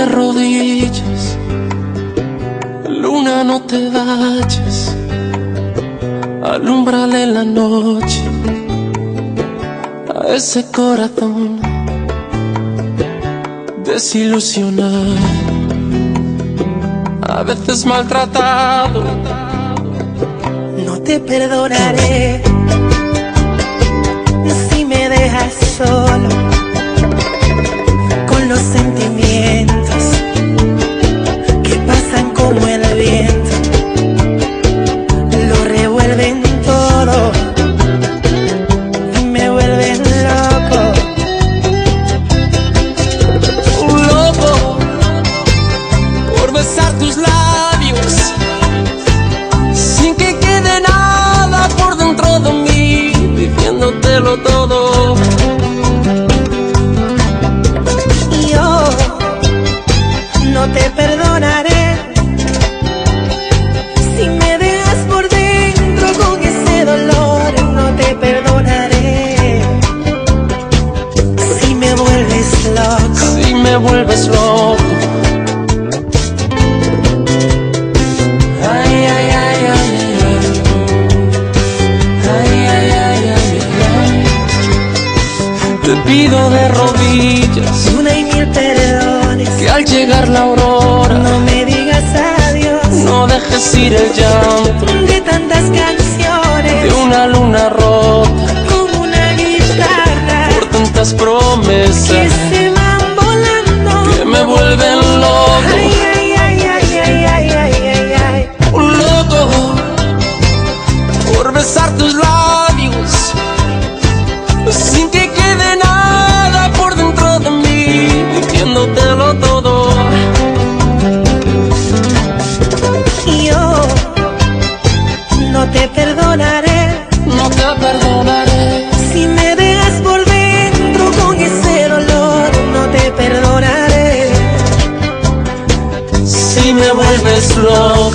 de rodillas, luna, no te vayas, alúmbrale la noche a ese corazón desilusionado, a veces maltratado. No te perdonaré si me dejas solo con los sentimientos que pasan como el viento, lo revuelven todo y me vuelven loco. Un loco por besar tus labios sin que quede nada por dentro de mí, diciéndotelo todo. No te perdonaré si me dejas por dentro con ese dolor. No te perdonaré si me vuelves loco. Si me vuelves loco. Ay, ay, ay, ay, ay, ay, ay, ay, ay. Te pido de rodillas Una y mil perdones, que al llegar la aurora no me digas adiós. no dejes ir el llanto De tantas canciones, de una luna rota como una guitarra, por tantas que promesas se van volando, que me vuelven loco. Ay, ay, ay, ay, ay, ay, ay, ay, ay. Un loco por besar tus labios sin que quede nada por dentro de mí, diciéndotelo todo. Y yo no te perdonaré No te perdonaré si me dejas por dentro con ese dolor. No te perdonaré si me vuelves loco.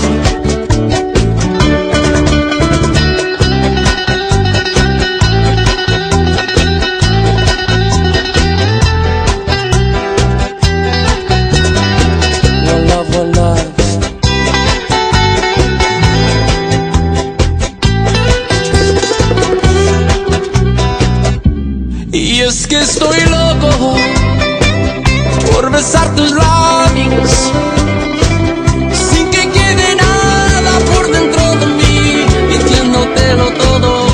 Y es que estoy loco por besar tus labios sin que quede nada por dentro de mí, diciéndotelo todo.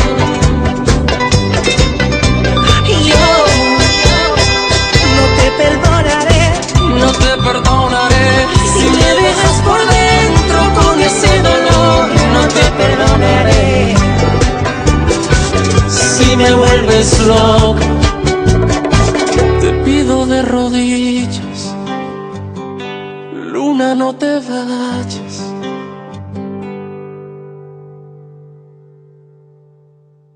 y yo no te perdonaré No te perdonaré si me dejas por dentro con ese dolor. No te perdonaré si me vuelves loco. Te pido de rodillas, luna, no te vayas,